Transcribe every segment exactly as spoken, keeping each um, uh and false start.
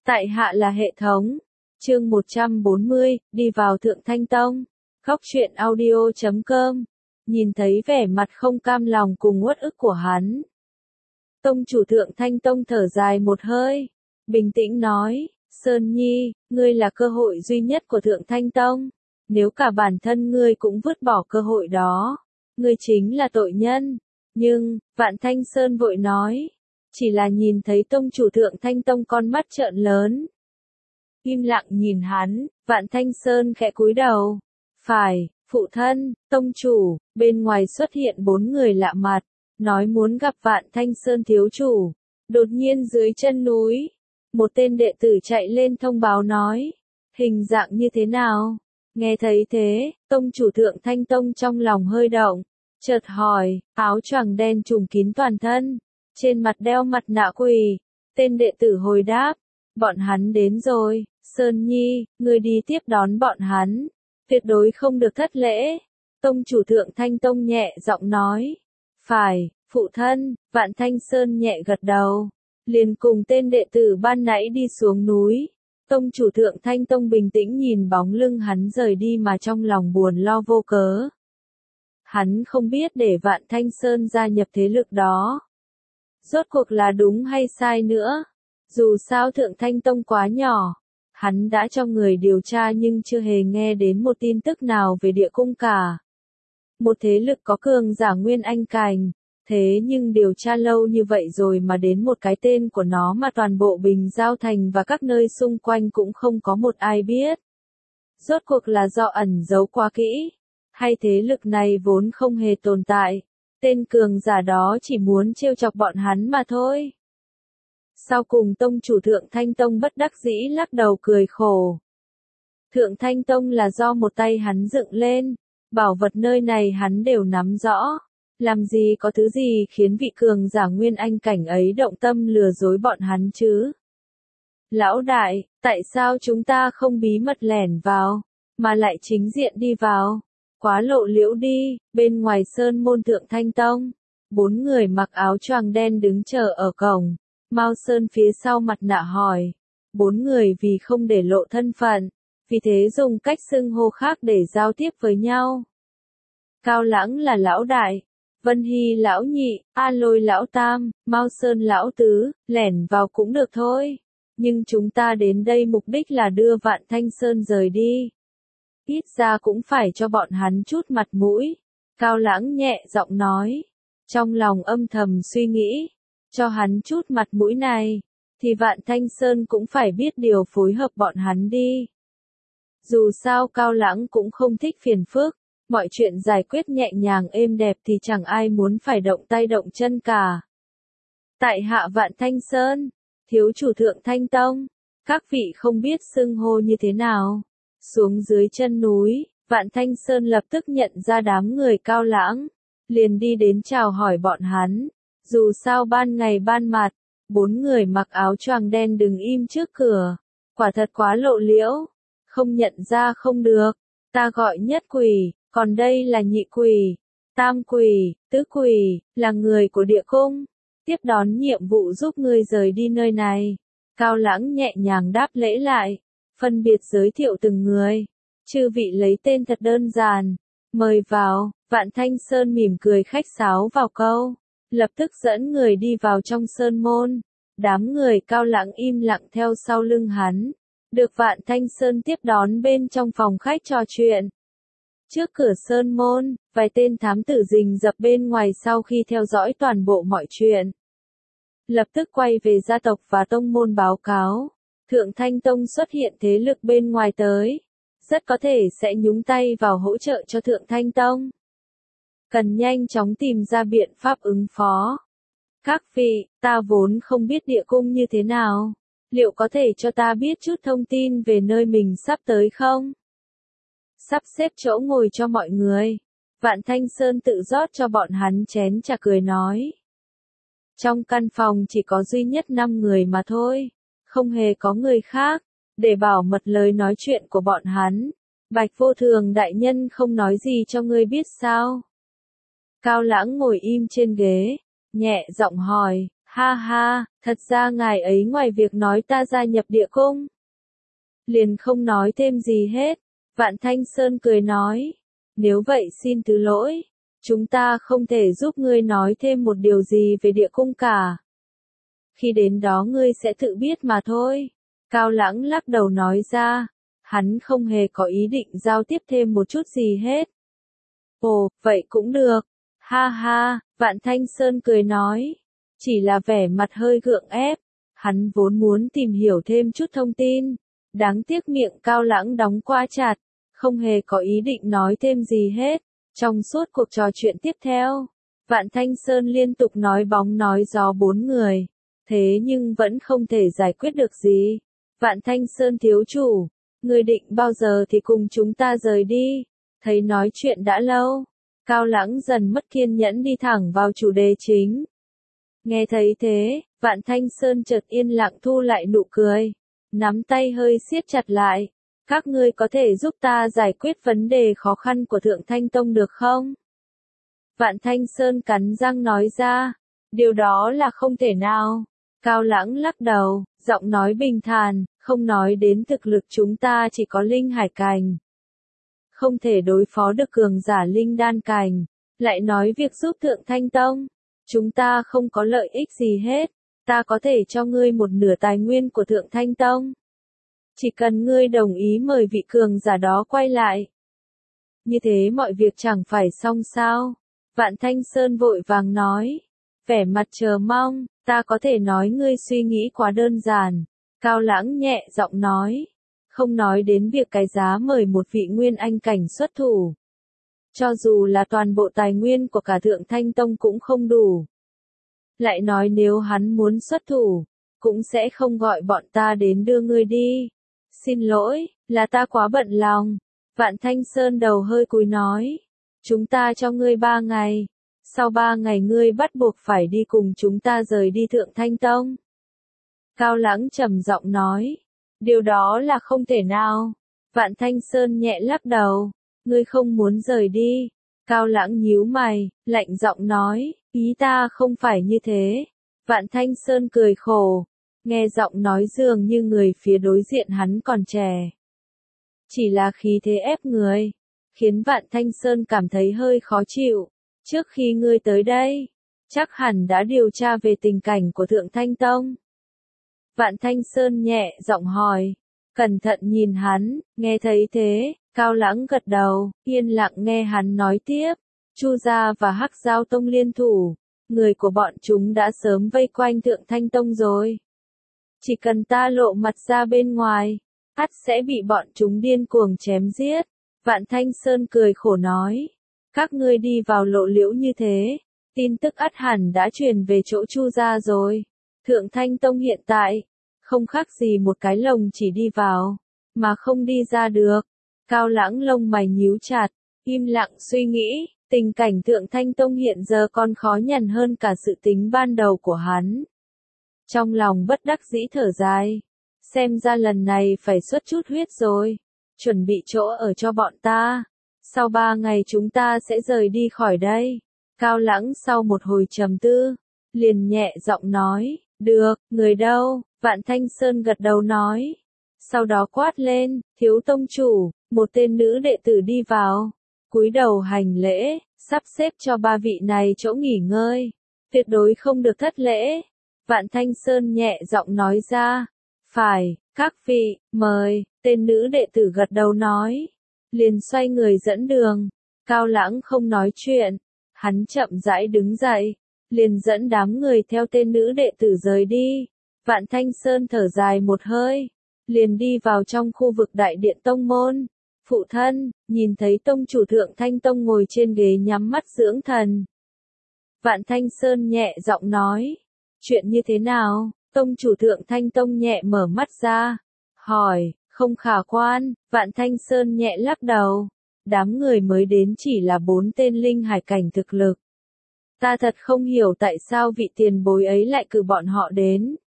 Tại hạ là hệ thống. Chương một trăm bốn mươi, đi vào Thượng Thanh Tông. Góc truyện audio chấm com. Nhìn thấy vẻ mặt không cam lòng cùng uất ức của hắn. Tông chủ Thượng Thanh Tông thở dài một hơi. Bình tĩnh nói, Sơn Nhi, ngươi là cơ hội duy nhất của Thượng Thanh Tông. Nếu cả bản thân ngươi cũng vứt bỏ cơ hội đó, ngươi chính là tội nhân. Nhưng, Vạn Thanh Sơn vội nói, chỉ là nhìn thấy tông chủ Thượng Thanh Tông con mắt trợn lớn. Im lặng nhìn hắn, Vạn Thanh Sơn khẽ cúi đầu. Phải, phụ thân, tông chủ, bên ngoài xuất hiện bốn người lạ mặt, nói muốn gặp Vạn Thanh Sơn thiếu chủ. Đột nhiên dưới chân núi, một tên đệ tử chạy lên thông báo nói, hình dạng như thế nào? Nghe thấy thế, tông chủ Thượng Thanh Tông trong lòng hơi động, chợt hỏi, áo choàng đen trùm kín toàn thân, trên mặt đeo mặt nạ quỷ. Tên đệ tử hồi đáp, bọn hắn đến rồi, Sơn Nhi, ngươi đi tiếp đón bọn hắn, tuyệt đối không được thất lễ. Tông chủ Thượng Thanh Tông nhẹ giọng nói, phải, phụ thân. Vạn Thanh Sơn nhẹ gật đầu, liền cùng tên đệ tử ban nãy đi xuống núi. Tông chủ Thượng Thanh Tông bình tĩnh nhìn bóng lưng hắn rời đi mà trong lòng buồn lo vô cớ. Hắn không biết để Vạn Thanh Sơn gia nhập thế lực đó, rốt cuộc là đúng hay sai nữa. Dù sao Thượng Thanh Tông quá nhỏ, hắn đã cho người điều tra nhưng chưa hề nghe đến một tin tức nào về địa cung cả. Một thế lực có cường giả Nguyên Anh Cảnh, thế nhưng điều tra lâu như vậy rồi mà đến một cái tên của nó mà toàn bộ Bình Giao Thành và các nơi xung quanh cũng không có một ai biết. Rốt cuộc là do ẩn giấu quá kỹ, hay thế lực này vốn không hề tồn tại, tên cường giả đó chỉ muốn trêu chọc bọn hắn mà thôi. Sau cùng tông chủ Thượng Thanh Tông bất đắc dĩ lắc đầu cười khổ. Thượng Thanh Tông là do một tay hắn dựng lên, bảo vật nơi này hắn đều nắm rõ. Làm gì có thứ gì khiến vị cường giả Nguyên Anh Cảnh ấy động tâm lừa dối bọn hắn chứ? Lão đại, tại sao chúng ta không bí mật lẻn vào, mà lại chính diện đi vào? Quá lộ liễu đi. Bên ngoài sơn môn Thượng Thanh Tông, bốn người mặc áo choàng đen đứng chờ ở cổng. Mao Sơn phía sau mặt nạ hỏi. Bốn người vì không để lộ thân phận, vì thế dùng cách xưng hô khác để giao tiếp với nhau. Cao Lãng là lão đại, Vân Hy lão nhị, A Lôi lão tam, Mao Sơn lão tứ, lẻn vào cũng được thôi. Nhưng chúng ta đến đây mục đích là đưa Vạn Thanh Sơn rời đi. Ít ra cũng phải cho bọn hắn chút mặt mũi. Cao Lãng nhẹ giọng nói. Trong lòng âm thầm suy nghĩ, cho hắn chút mặt mũi này, thì Vạn Thanh Sơn cũng phải biết điều phối hợp bọn hắn đi. Dù sao Cao Lãng cũng không thích phiền phức. Mọi chuyện giải quyết nhẹ nhàng êm đẹp thì chẳng ai muốn phải động tay động chân cả. Tại hạ Vạn Thanh Sơn, thiếu chủ Thượng Thanh Tông, các vị không biết xưng hô như thế nào. Xuống dưới chân núi, Vạn Thanh Sơn lập tức nhận ra đám người Cao Lãng, liền đi đến chào hỏi bọn hắn. Dù sao ban ngày ban mặt, bốn người mặc áo choàng đen đứng im trước cửa, quả thật quá lộ liễu, không nhận ra không được. Ta gọi nhất quỷ. Còn đây là nhị quỷ, tam quỷ, tứ quỷ, là người của địa cung, tiếp đón nhiệm vụ giúp ngươi rời đi nơi này. Cao Lãng nhẹ nhàng đáp lễ lại, phân biệt giới thiệu từng người. Chư vị lấy tên thật đơn giản, mời vào. Vạn Thanh Sơn mỉm cười khách sáo vào câu, lập tức dẫn người đi vào trong sơn môn. Đám người Cao Lãng im lặng theo sau lưng hắn, được Vạn Thanh Sơn tiếp đón bên trong phòng khách trò chuyện. Trước cửa sơn môn, vài tên thám tử rình rập bên ngoài sau khi theo dõi toàn bộ mọi chuyện. Lập tức quay về gia tộc và tông môn báo cáo. Thượng Thanh Tông xuất hiện thế lực bên ngoài tới. Rất có thể sẽ nhúng tay vào hỗ trợ cho Thượng Thanh Tông. Cần nhanh chóng tìm ra biện pháp ứng phó. Các vị, ta vốn không biết địa cung như thế nào. Liệu có thể cho ta biết chút thông tin về nơi mình sắp tới không? Sắp xếp chỗ ngồi cho mọi người. Vạn Thanh Sơn tự rót cho bọn hắn chén trà cười nói. Trong căn phòng chỉ có duy nhất năm người mà thôi, không hề có người khác, để bảo mật lời nói chuyện của bọn hắn. Bạch Vô Thường đại nhân không nói gì cho ngươi biết sao? Cao Lãng ngồi im trên ghế, nhẹ giọng hỏi, Ha ha, thật ra ngài ấy ngoài việc nói ta gia nhập địa cung, liền không nói thêm gì hết. Vạn Thanh Sơn cười nói, nếu vậy xin thứ lỗi, chúng ta không thể giúp ngươi nói thêm một điều gì về địa cung cả. Khi đến đó ngươi sẽ tự biết mà thôi. Cao Lãng lắc đầu nói ra, hắn không hề có ý định giao tiếp thêm một chút gì hết. Ồ, vậy cũng được. Ha ha, Vạn Thanh Sơn cười nói, chỉ là vẻ mặt hơi gượng ép, hắn vốn muốn tìm hiểu thêm chút thông tin, đáng tiếc miệng Cao Lãng đóng quá chặt, không hề có ý định nói thêm gì hết. Trong suốt cuộc trò chuyện tiếp theo, Vạn Thanh Sơn liên tục nói bóng nói gió bốn người, thế nhưng vẫn không thể giải quyết được gì. Vạn Thanh Sơn thiếu chủ, ngươi định bao giờ thì cùng chúng ta rời đi? Thấy nói chuyện đã lâu, Cao Lãng dần mất kiên nhẫn đi thẳng vào chủ đề chính. Nghe thấy thế, Vạn Thanh Sơn chợt yên lặng thu lại nụ cười, nắm tay hơi siết chặt lại. Các ngươi có thể giúp ta giải quyết vấn đề khó khăn của Thượng Thanh Tông được không? Vạn Thanh Sơn cắn răng nói ra, điều đó là không thể nào. Cao Lãng lắc đầu, giọng nói bình thản, không nói đến thực lực chúng ta chỉ có linh hải cành, không thể đối phó được cường giả linh đan cành, lại nói việc giúp Thượng Thanh Tông, chúng ta không có lợi ích gì hết, ta có thể cho ngươi một nửa tài nguyên của Thượng Thanh Tông. Chỉ cần ngươi đồng ý mời vị cường giả đó quay lại. Như thế mọi việc chẳng phải xong sao? Vạn Thanh Sơn vội vàng nói, vẻ mặt chờ mong, ta có thể nói ngươi suy nghĩ quá đơn giản. Cao Lãng nhẹ giọng nói, không nói đến việc cái giá mời một vị nguyên anh cảnh xuất thủ. Cho dù là toàn bộ tài nguyên của cả Thượng Thanh Tông cũng không đủ. Lại nói nếu hắn muốn xuất thủ, cũng sẽ không gọi bọn ta đến đưa ngươi đi. Xin lỗi, là ta quá bận lòng. Vạn Thanh Sơn đầu hơi cúi nói, chúng ta cho ngươi ba ngày. Sau ba ngày ngươi bắt buộc phải đi cùng chúng ta rời đi Thượng Thanh Tông. Cao Lãng trầm giọng nói, điều đó là không thể nào. Vạn Thanh Sơn nhẹ lắc đầu, ngươi không muốn rời đi. Cao Lãng nhíu mày, lạnh giọng nói, ý ta không phải như thế. Vạn Thanh Sơn cười khổ, nghe giọng nói dường như người phía đối diện hắn còn trẻ. Chỉ là khí thế ép người, khiến Vạn Thanh Sơn cảm thấy hơi khó chịu. Trước khi ngươi tới đây, chắc hẳn đã điều tra về tình cảnh của Thượng Thanh Tông. Vạn Thanh Sơn nhẹ giọng hỏi, cẩn thận nhìn hắn, nghe thấy thế, Cao Lãng gật đầu, yên lặng nghe hắn nói tiếp. Chu gia và Hắc Giao Tông liên thủ, người của bọn chúng đã sớm vây quanh Thượng Thanh Tông rồi. Chỉ cần ta lộ mặt ra bên ngoài, ắt sẽ bị bọn chúng điên cuồng chém giết. Vạn Thanh Sơn cười khổ nói, các ngươi đi vào lộ liễu như thế, tin tức ắt hẳn đã truyền về chỗ Chu gia rồi. Thượng Thanh Tông hiện tại, không khác gì một cái lồng chỉ đi vào, mà không đi ra được. Cao Lãng lông mày nhíu chặt, im lặng suy nghĩ, tình cảnh Thượng Thanh Tông hiện giờ còn khó nhằn hơn cả sự tính ban đầu của hắn. Trong lòng bất đắc dĩ thở dài, xem ra lần này phải xuất chút huyết rồi, chuẩn bị chỗ ở cho bọn ta. Sau ba ngày chúng ta sẽ rời đi khỏi đây. Cao Lãng sau một hồi trầm tư, liền nhẹ giọng nói, được, người đâu? Vạn Thanh Sơn gật đầu nói. Sau đó quát lên, thiếu tông chủ, một tên nữ đệ tử đi vào, cúi đầu hành lễ, sắp xếp cho ba vị này chỗ nghỉ ngơi, tuyệt đối không được thất lễ. Vạn Thanh Sơn nhẹ giọng nói ra, phải, các vị, mời, tên nữ đệ tử gật đầu nói, liền xoay người dẫn đường. Cao Lãng không nói chuyện, hắn chậm rãi đứng dậy, liền dẫn đám người theo tên nữ đệ tử rời đi. Vạn Thanh Sơn thở dài một hơi, liền đi vào trong khu vực đại điện tông môn. Phụ thân, nhìn thấy tông chủ Thượng Thanh Tông ngồi trên ghế nhắm mắt dưỡng thần. Vạn Thanh Sơn nhẹ giọng nói, chuyện như thế nào? Tông chủ Thượng Thanh Tông nhẹ mở mắt ra, hỏi, không khả quan. Vạn Thanh Sơn nhẹ lắc đầu, đám người mới đến chỉ là bốn tên linh hải cảnh thực lực. Ta thật không hiểu tại sao vị tiền bối ấy lại cử bọn họ đến.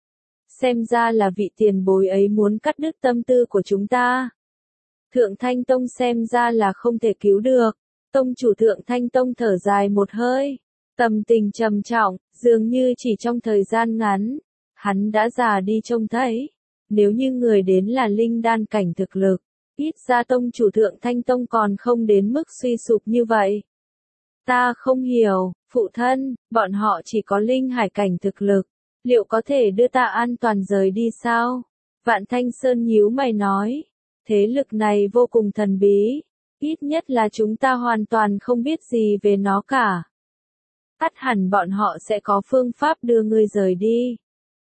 Xem ra là vị tiền bối ấy muốn cắt đứt tâm tư của chúng ta. Thượng Thanh Tông xem ra là không thể cứu được. Tông chủ Thượng Thanh Tông thở dài một hơi, Tâm tình trầm trọng, dường như chỉ trong thời gian ngắn, hắn đã già đi trông thấy. Nếu như người đến là linh đan cảnh thực lực, ít ra tông chủ Thượng Thanh Tông còn không đến mức suy sụp như vậy. Ta không hiểu, phụ thân, bọn họ chỉ có linh hải cảnh thực lực, liệu có thể đưa ta an toàn rời đi sao? Vạn Thanh Sơn nhíu mày nói, thế lực này vô cùng thần bí, ít nhất là chúng ta hoàn toàn không biết gì về nó cả. Ắt hẳn bọn họ sẽ có phương pháp đưa ngươi rời đi.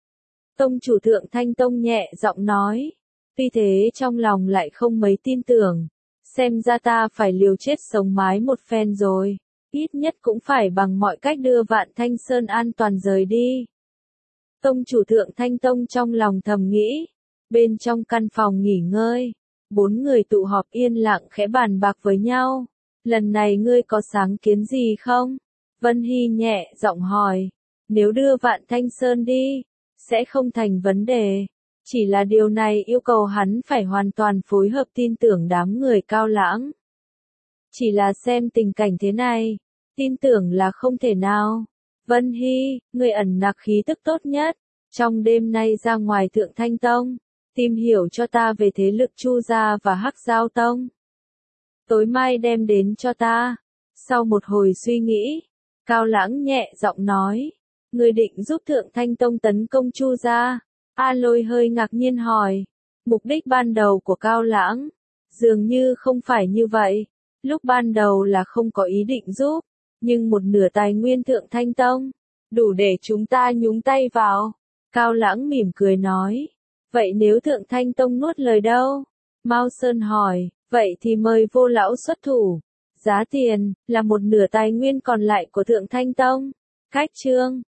Tông chủ Thượng Thanh Tông nhẹ giọng nói, tuy thế trong lòng lại không mấy tin tưởng, xem ra ta phải liều chết sống mái một phen rồi, ít nhất cũng phải bằng mọi cách đưa Vạn Thanh Sơn an toàn rời đi. Tông chủ Thượng Thanh Tông trong lòng thầm nghĩ, bên trong căn phòng nghỉ ngơi, bốn người tụ họp yên lặng khẽ bàn bạc với nhau, lần này ngươi có sáng kiến gì không? Vân Hy nhẹ giọng hỏi, nếu đưa Vạn Thanh Sơn đi, sẽ không thành vấn đề, chỉ là điều này yêu cầu hắn phải hoàn toàn phối hợp tin tưởng đám người Cao Lãng. Chỉ là xem tình cảnh thế này, tin tưởng là không thể nào. Vân Hy, người ẩn nặc khí tức tốt nhất, trong đêm nay ra ngoài Thượng Thanh Tông, tìm hiểu cho ta về thế lực Chu gia và Hắc Giao Tông. Tối mai đem đến cho ta. Sau một hồi suy nghĩ, Cao Lãng nhẹ giọng nói, người định giúp Thượng Thanh Tông tấn công Chu gia? A Lôi hơi ngạc nhiên hỏi, mục đích ban đầu của Cao Lãng, dường như không phải như vậy, lúc ban đầu là không có ý định giúp, nhưng một nửa tài nguyên Thượng Thanh Tông, đủ để chúng ta nhúng tay vào. Cao Lãng mỉm cười nói, vậy nếu Thượng Thanh Tông nuốt lời đâu? Mao Sơn hỏi, vậy thì mời Vô lão xuất thủ. Giá tiền, là một nửa tài nguyên còn lại của Thượng Thanh Tông. Cách chương